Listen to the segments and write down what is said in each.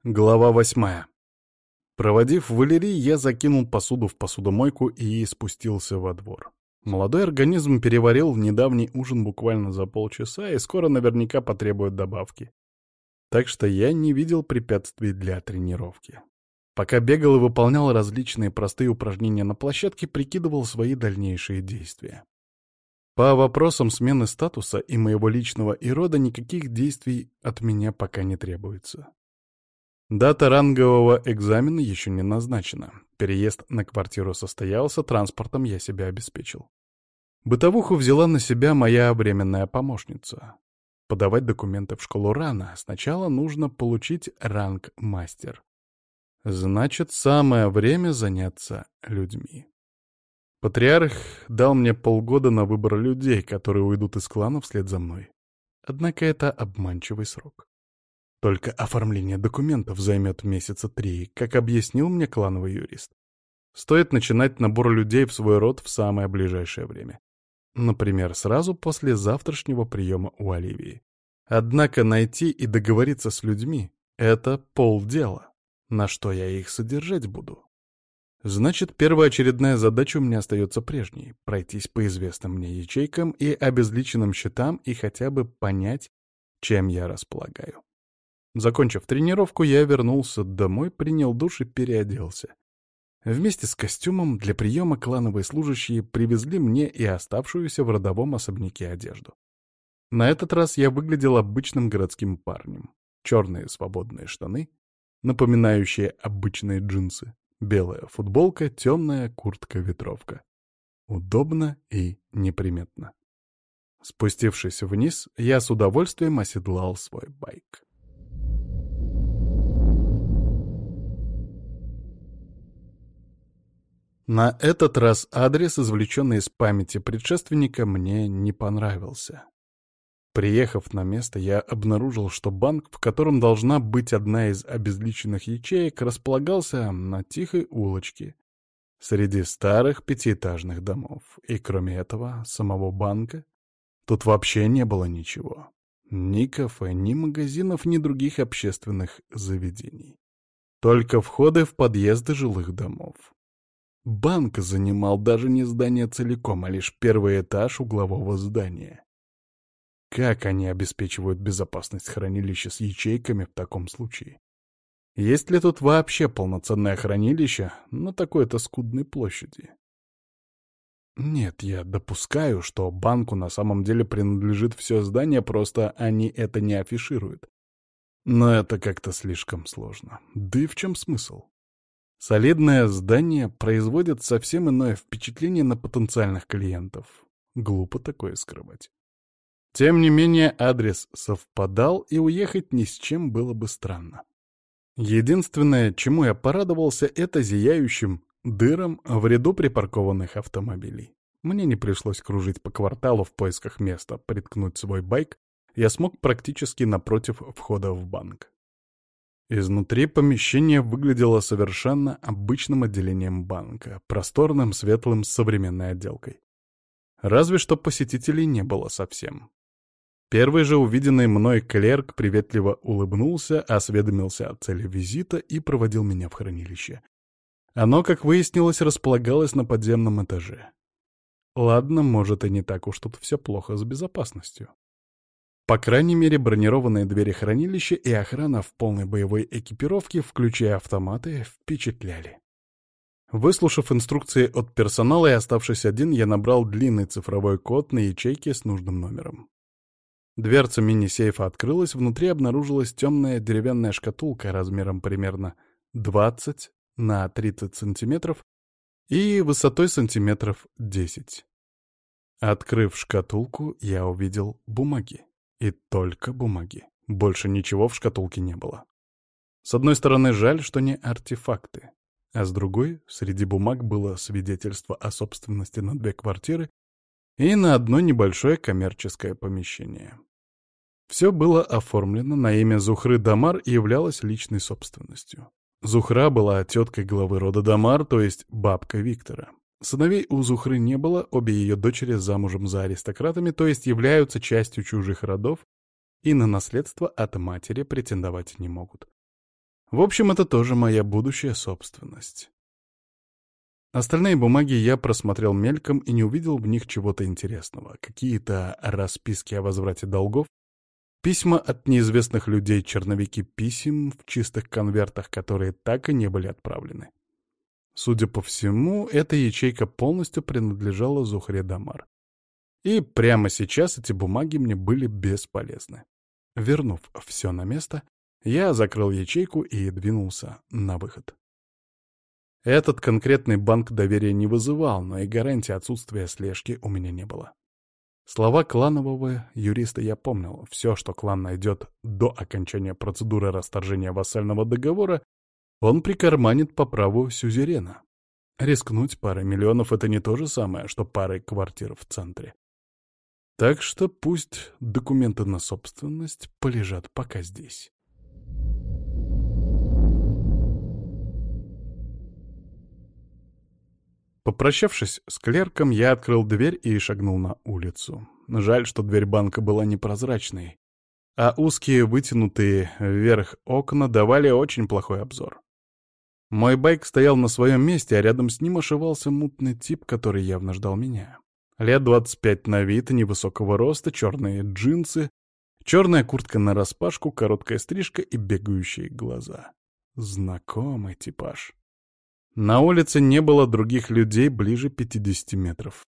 Глава 8. Проводив Валерий, я закинул посуду в посудомойку и спустился во двор. Молодой организм переварил недавний ужин буквально за полчаса и скоро наверняка потребует добавки. Так что я не видел препятствий для тренировки. Пока бегал и выполнял различные простые упражнения на площадке, прикидывал свои дальнейшие действия. По вопросам смены статуса и моего личного и рода никаких действий от меня пока не требуется. Дата рангового экзамена еще не назначена. Переезд на квартиру состоялся, транспортом я себя обеспечил. Бытовуху взяла на себя моя временная помощница. Подавать документы в школу рано. Сначала нужно получить ранг мастер. Значит, самое время заняться людьми. Патриарх дал мне полгода на выбор людей, которые уйдут из клана вслед за мной. Однако это обманчивый срок. Только оформление документов займет месяца 3, как объяснил мне клановый юрист. Стоит начинать набор людей в свой род в самое ближайшее время. Например, сразу после завтрашнего приема у Оливии. Однако найти и договориться с людьми — это полдела. На что я их содержать буду? Значит, первоочередная задача у меня остается прежней — пройтись по известным мне ячейкам и обезличенным счетам и хотя бы понять, чем я располагаю. Закончив тренировку, я вернулся домой, принял душ и переоделся. Вместе с костюмом для приема клановые служащие привезли мне и оставшуюся в родовом особняке одежду. На этот раз я выглядел обычным городским парнем. Черные свободные штаны, напоминающие обычные джинсы, белая футболка, темная куртка-ветровка. Удобно и неприметно. Спустившись вниз, я с удовольствием оседлал свой байк. На этот раз адрес, извлеченный из памяти предшественника, мне не понравился. Приехав на место, я обнаружил, что банк, в котором должна быть одна из обезличенных ячеек, располагался на тихой улочке среди старых пятиэтажных домов. И кроме этого, самого банка, тут вообще не было ничего. Ни кафе, ни магазинов, ни других общественных заведений. Только входы в подъезды жилых домов. Банк занимал даже не здание целиком, а лишь первый этаж углового здания. Как они обеспечивают безопасность хранилища с ячейками в таком случае? Есть ли тут вообще полноценное хранилище на такой-то скудной площади? Нет, я допускаю, что банку на самом деле принадлежит все здание, просто они это не афишируют. Но это как-то слишком сложно. Да и в чем смысл? Солидное здание производит совсем иное впечатление на потенциальных клиентов. Глупо такое скрывать. Тем не менее, адрес совпадал, и уехать ни с чем было бы странно. Единственное, чему я порадовался, это зияющим дырам в ряду припаркованных автомобилей. Мне не пришлось кружить по кварталу в поисках места, приткнуть свой байк, я смог практически напротив входа в банк. Изнутри помещение выглядело совершенно обычным отделением банка, просторным, светлым, с современной отделкой. Разве что посетителей не было совсем. Первый же увиденный мной клерк приветливо улыбнулся, осведомился о цели визита и проводил меня в хранилище. Оно, как выяснилось, располагалось на подземном этаже. Ладно, может, и не так уж тут все плохо с безопасностью. По крайней мере, бронированные двери хранилища и охрана в полной боевой экипировке, включая автоматы, впечатляли. Выслушав инструкции от персонала и оставшись один, я набрал длинный цифровой код на ячейке с нужным номером. Дверца мини-сейфа открылась, внутри обнаружилась темная деревянная шкатулка размером примерно 20 на 30 сантиметров и высотой сантиметров 10. Открыв шкатулку, я увидел бумаги. И только бумаги. Больше ничего в шкатулке не было. С одной стороны, жаль, что не артефакты. А с другой, среди бумаг было свидетельство о собственности на 2 квартиры и на одно небольшое коммерческое помещение. Все было оформлено на имя Зухры Дамар и являлось личной собственностью. Зухра была теткой главы рода Дамар, то есть бабка Виктора. Сыновей у Зухры не было, обе ее дочери замужем за аристократами, то есть являются частью чужих родов и на наследство от матери претендовать не могут. В общем, это тоже моя будущая собственность. Остальные бумаги я просмотрел мельком и не увидел в них чего-то интересного. Какие-то расписки о возврате долгов, письма от неизвестных людей, черновики писем в чистых конвертах, которые так и не были отправлены. Судя по всему, эта ячейка полностью принадлежала Зухре Дамар. И прямо сейчас эти бумаги мне были бесполезны. Вернув все на место, я закрыл ячейку и двинулся на выход. Этот конкретный банк доверия не вызывал, но и гарантии отсутствия слежки у меня не было. Слова кланового юриста я помнил. Все, что клан найдет до окончания процедуры расторжения вассального договора, он прикарманит по праву сюзерена. Рискнуть парой миллионов — это не то же самое, что парой квартир в центре. Так что пусть документы на собственность полежат пока здесь. Попрощавшись с клерком, я открыл дверь и шагнул на улицу. Жаль, что дверь банка была непрозрачной, а узкие, вытянутые вверх окна давали очень плохой обзор. Мой байк стоял на своем месте, а рядом с ним ошивался мутный тип, который явно ждал меня. Лет 25 на вид, невысокого роста, черные джинсы, черная куртка нараспашку, короткая стрижка и бегающие глаза. Знакомый типаж. На улице не было других людей ближе 50 метров.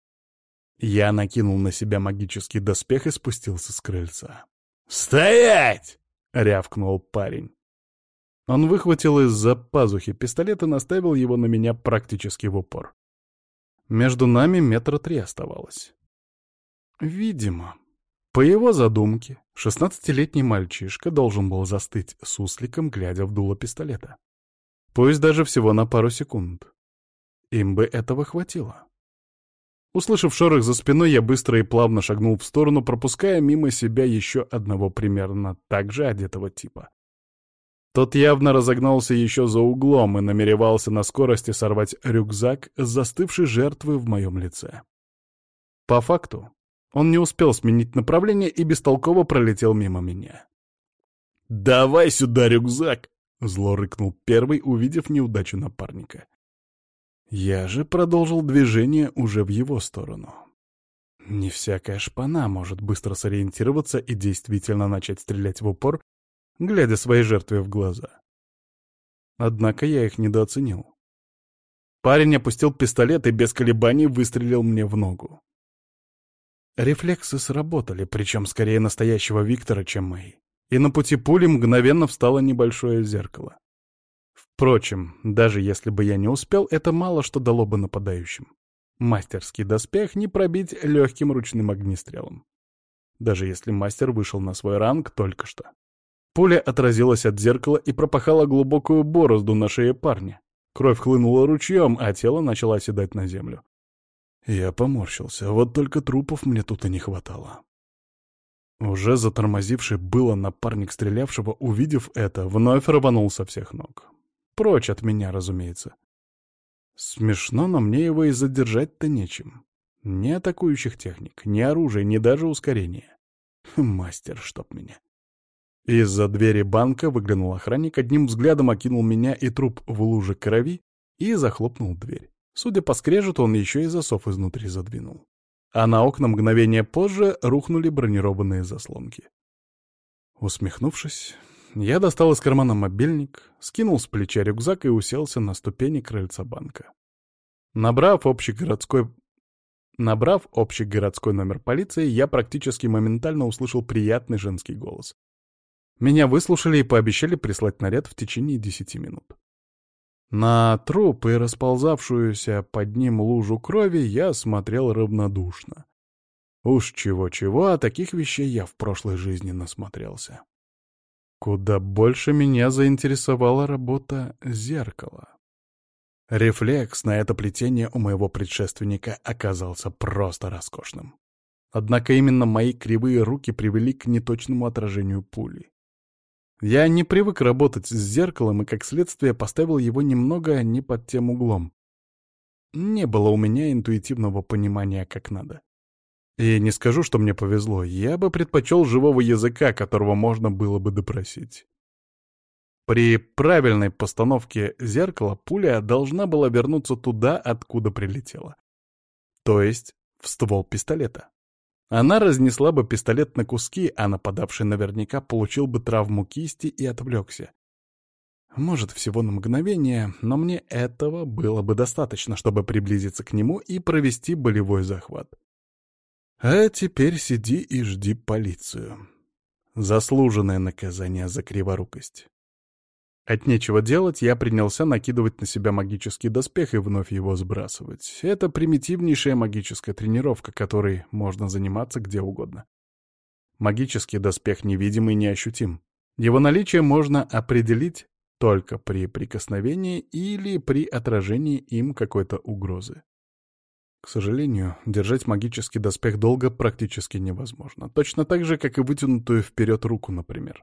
Я накинул на себя магический доспех и спустился с крыльца. «Стоять!» — рявкнул парень. Он выхватил из-за пазухи пистолет и наставил его на меня практически в упор. Между нами 3 метра оставалось. Видимо, по его задумке, 16-летний мальчишка должен был застыть сусликом, глядя в дуло пистолета. Пусть даже всего на пару секунд. Им бы этого хватило. Услышав шорох за спиной, я быстро и плавно шагнул в сторону, пропуская мимо себя еще одного примерно так же одетого типа. Тот явно разогнался еще за углом и намеревался на скорости сорвать рюкзак с застывшей жертвы в моем лице. По факту, он не успел сменить направление и бестолково пролетел мимо меня. «Давай сюда рюкзак!» — зло рыкнул первый, увидев неудачу напарника. Я же продолжил движение уже в его сторону. Не всякая шпана может быстро сориентироваться и действительно начать стрелять в упор, глядя своей жертве в глаза. Однако я их недооценил. Парень опустил пистолет и без колебаний выстрелил мне в ногу. Рефлексы сработали, причем скорее настоящего Виктора, чем мои. И на пути пули мгновенно встало небольшое зеркало. Впрочем, даже если бы я не успел, это мало что дало бы нападающим. Мастерский доспех не пробить легким ручным огнестрелом. Даже если мастер вышел на свой ранг только что. Пуля отразилась от зеркала и пропахала глубокую борозду на шее парня. Кровь хлынула ручьем, а тело начало оседать на землю. Я поморщился, вот только трупов мне тут и не хватало. Уже затормозивший было напарник стрелявшего, увидев это, вновь рванул со всех ног. Прочь от меня, разумеется. Смешно, но мне его и задержать-то нечем. Ни атакующих техник, ни оружия, ни даже ускорения. Мастер, чтоб меня. Из-за двери банка выглянул охранник, одним взглядом окинул меня и труп в луже крови и захлопнул дверь. Судя по скрежету, он еще и засов изнутри задвинул. А на окна мгновение позже рухнули бронированные заслонки. Усмехнувшись, я достал из кармана мобильник, скинул с плеча рюкзак и уселся на ступени крыльца банка. Набрав общегородской номер полиции, я практически моментально услышал приятный женский голос. Меня выслушали и пообещали прислать наряд в течение 10 минут. На труп и расползавшуюся под ним лужу крови я смотрел равнодушно. Уж чего-чего, а таких вещей я в прошлой жизни насмотрелся. Куда больше меня заинтересовала работа зеркала. Рефлекс на это плетение у моего предшественника оказался просто роскошным. Однако именно мои кривые руки привели к неточному отражению пули. Я не привык работать с зеркалом и, как следствие, поставил его немного не под тем углом. Не было у меня интуитивного понимания, как надо. И не скажу, что мне повезло, я бы предпочел живого языка, которого можно было бы допросить. При правильной постановке зеркала пуля должна была вернуться туда, откуда прилетела. То есть в ствол пистолета. Она разнесла бы пистолет на куски, а нападавший наверняка получил бы травму кисти и отвлекся. Может, всего на мгновение, но мне этого было бы достаточно, чтобы приблизиться к нему и провести болевой захват. А теперь сиди и жди полицию. Заслуженное наказание за криворукость. От нечего делать я принялся накидывать на себя магический доспех и вновь его сбрасывать. Это примитивнейшая магическая тренировка, которой можно заниматься где угодно. Магический доспех невидим и неощутим. Его наличие можно определить только при прикосновении или при отражении им какой-то угрозы. К сожалению, держать магический доспех долго практически невозможно. Точно так же, как и вытянутую вперед руку, например.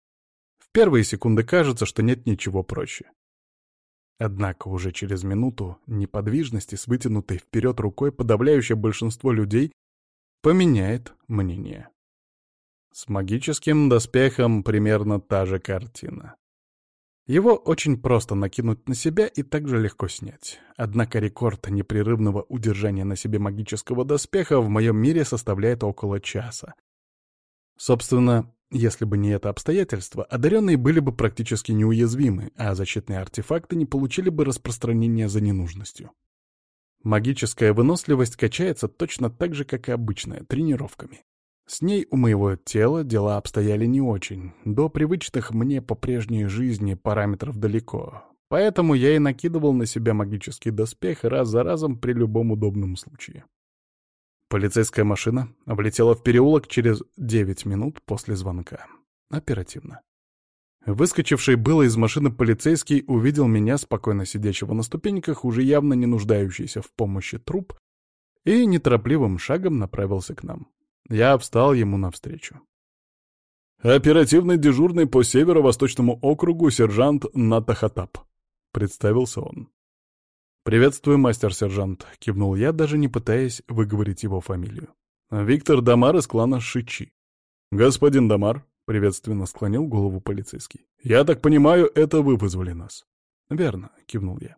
В первые секунды кажется, что нет ничего проще. Однако уже через минуту неподвижности с вытянутой вперед рукой подавляющее большинство людей поменяет мнение. С магическим доспехом примерно та же картина. Его очень просто накинуть на себя и также легко снять. Однако рекорд непрерывного удержания на себе магического доспеха в моем мире составляет около часа. Собственно, если бы не это обстоятельство, одаренные были бы практически неуязвимы, а защитные артефакты не получили бы распространения за ненужностью. Магическая выносливость качается точно так же, как и обычная, тренировками. С ней у моего тела дела обстояли не очень. До привычных мне по прежней жизни параметров далеко. Поэтому я и накидывал на себя магический доспех раз за разом при любом удобном случае. Полицейская машина влетела в переулок через 9 минут после звонка. Оперативно. Выскочивший было из машины полицейский увидел меня, спокойно сидящего на ступеньках, уже явно не нуждающийся в помощи труп, и неторопливым шагом направился к нам. Я встал ему навстречу. «Оперативный дежурный по Северо-Восточному округу сержант Натахатап», — представился он. «Приветствую, мастер-сержант», — кивнул я, даже не пытаясь выговорить его фамилию. «Виктор Дамар из клана Шичи». «Господин Дамар», — приветственно склонил голову полицейский. «Я так понимаю, это вы вызвали нас?» «Верно», — кивнул я.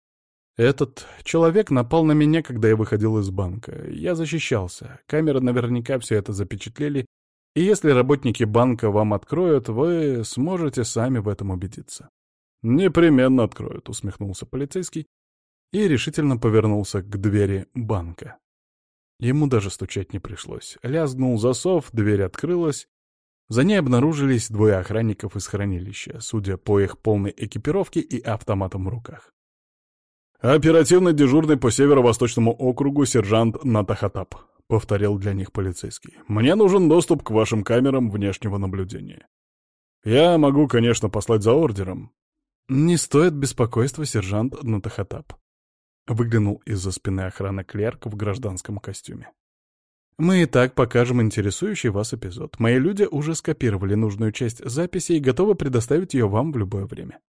«Этот человек напал на меня, когда я выходил из банка. Я защищался. Камеры наверняка все это запечатлели, и если работники банка вам откроют, вы сможете сами в этом убедиться». «Непременно откроют», — усмехнулся полицейский и решительно повернулся к двери банка. Ему даже стучать не пришлось. Лязгнул засов, дверь открылась. За ней обнаружились двое охранников из хранилища, судя по их полной экипировке и автоматам в руках. «Оперативно дежурный по Северо-Восточному округу сержант Натахатап», — повторил для них полицейский. «Мне нужен доступ к вашим камерам внешнего наблюдения. Я могу, конечно, послать за ордером». «Не стоит беспокойства, сержант Натахатап», — выглянул из-за спины охраны клерк в гражданском костюме. «Мы и так покажем интересующий вас эпизод. Мои люди уже скопировали нужную часть записи и готовы предоставить ее вам в любое время».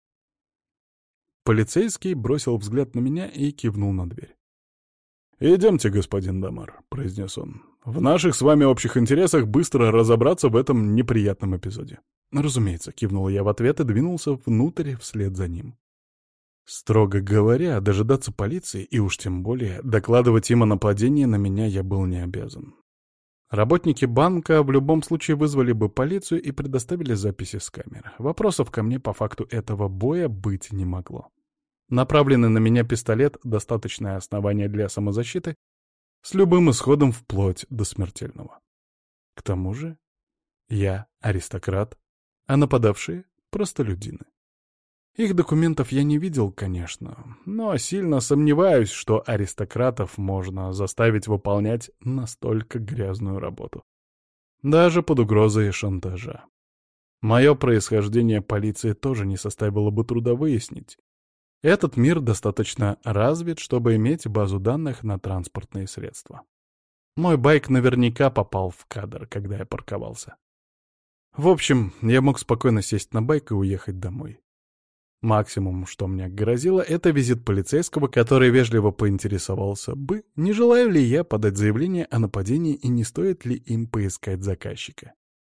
Полицейский бросил взгляд на меня и кивнул на дверь. «Идемте, господин Дамар», — произнес он. «В наших с вами общих интересах быстро разобраться в этом неприятном эпизоде». «Разумеется», — кивнул я в ответ и двинулся внутрь вслед за ним. Строго говоря, дожидаться полиции и уж тем более докладывать им о нападении на меня я был не обязан. Работники банка в любом случае вызвали бы полицию и предоставили записи с камер. Вопросов ко мне по факту этого боя быть не могло. Направленный на меня пистолет — достаточное основание для самозащиты, с любым исходом вплоть до смертельного. К тому же я аристократ, а нападавшие — простолюдины. Их документов я не видел, конечно, но сильно сомневаюсь, что аристократов можно заставить выполнять настолько грязную работу. Даже под угрозой шантажа. Мое происхождение полиции тоже не составило бы труда выяснить. Этот мир достаточно развит, чтобы иметь базу данных на транспортные средства. Мой байк наверняка попал в кадр, когда я парковался. В общем, я мог спокойно сесть на байк и уехать домой. Максимум, что мне грозило, это визит полицейского, который вежливо поинтересовался бы, не желаю ли я подать заявление о нападении и не стоит ли им поискать заказчика.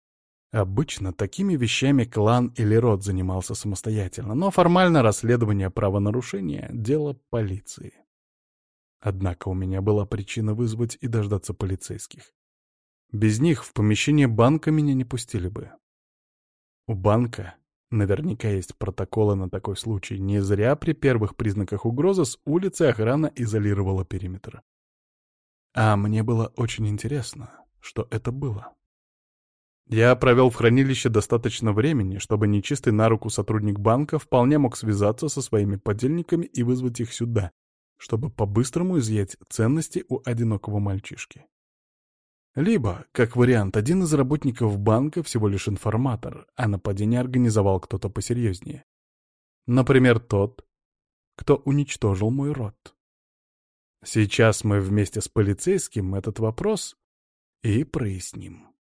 Обычно такими вещами клан или род занимался самостоятельно, но формально расследование правонарушения — дело полиции. Однако у меня была причина вызвать и дождаться полицейских. Без них в помещение банка меня не пустили бы. У банка наверняка есть протоколы на такой случай. Не зря при первых признаках угрозы с улицы охрана изолировала периметр. А мне было очень интересно, что это было. Я провел в хранилище достаточно времени, чтобы нечистый на руку сотрудник банка вполне мог связаться со своими подельниками и вызвать их сюда, чтобы по-быстрому изъять ценности у одинокого мальчишки. Либо, как вариант, один из работников банка всего лишь информатор, а нападение организовал кто-то посерьезнее. Например, тот, кто уничтожил мой род. Сейчас мы вместе с полицейским этот вопрос и проясним.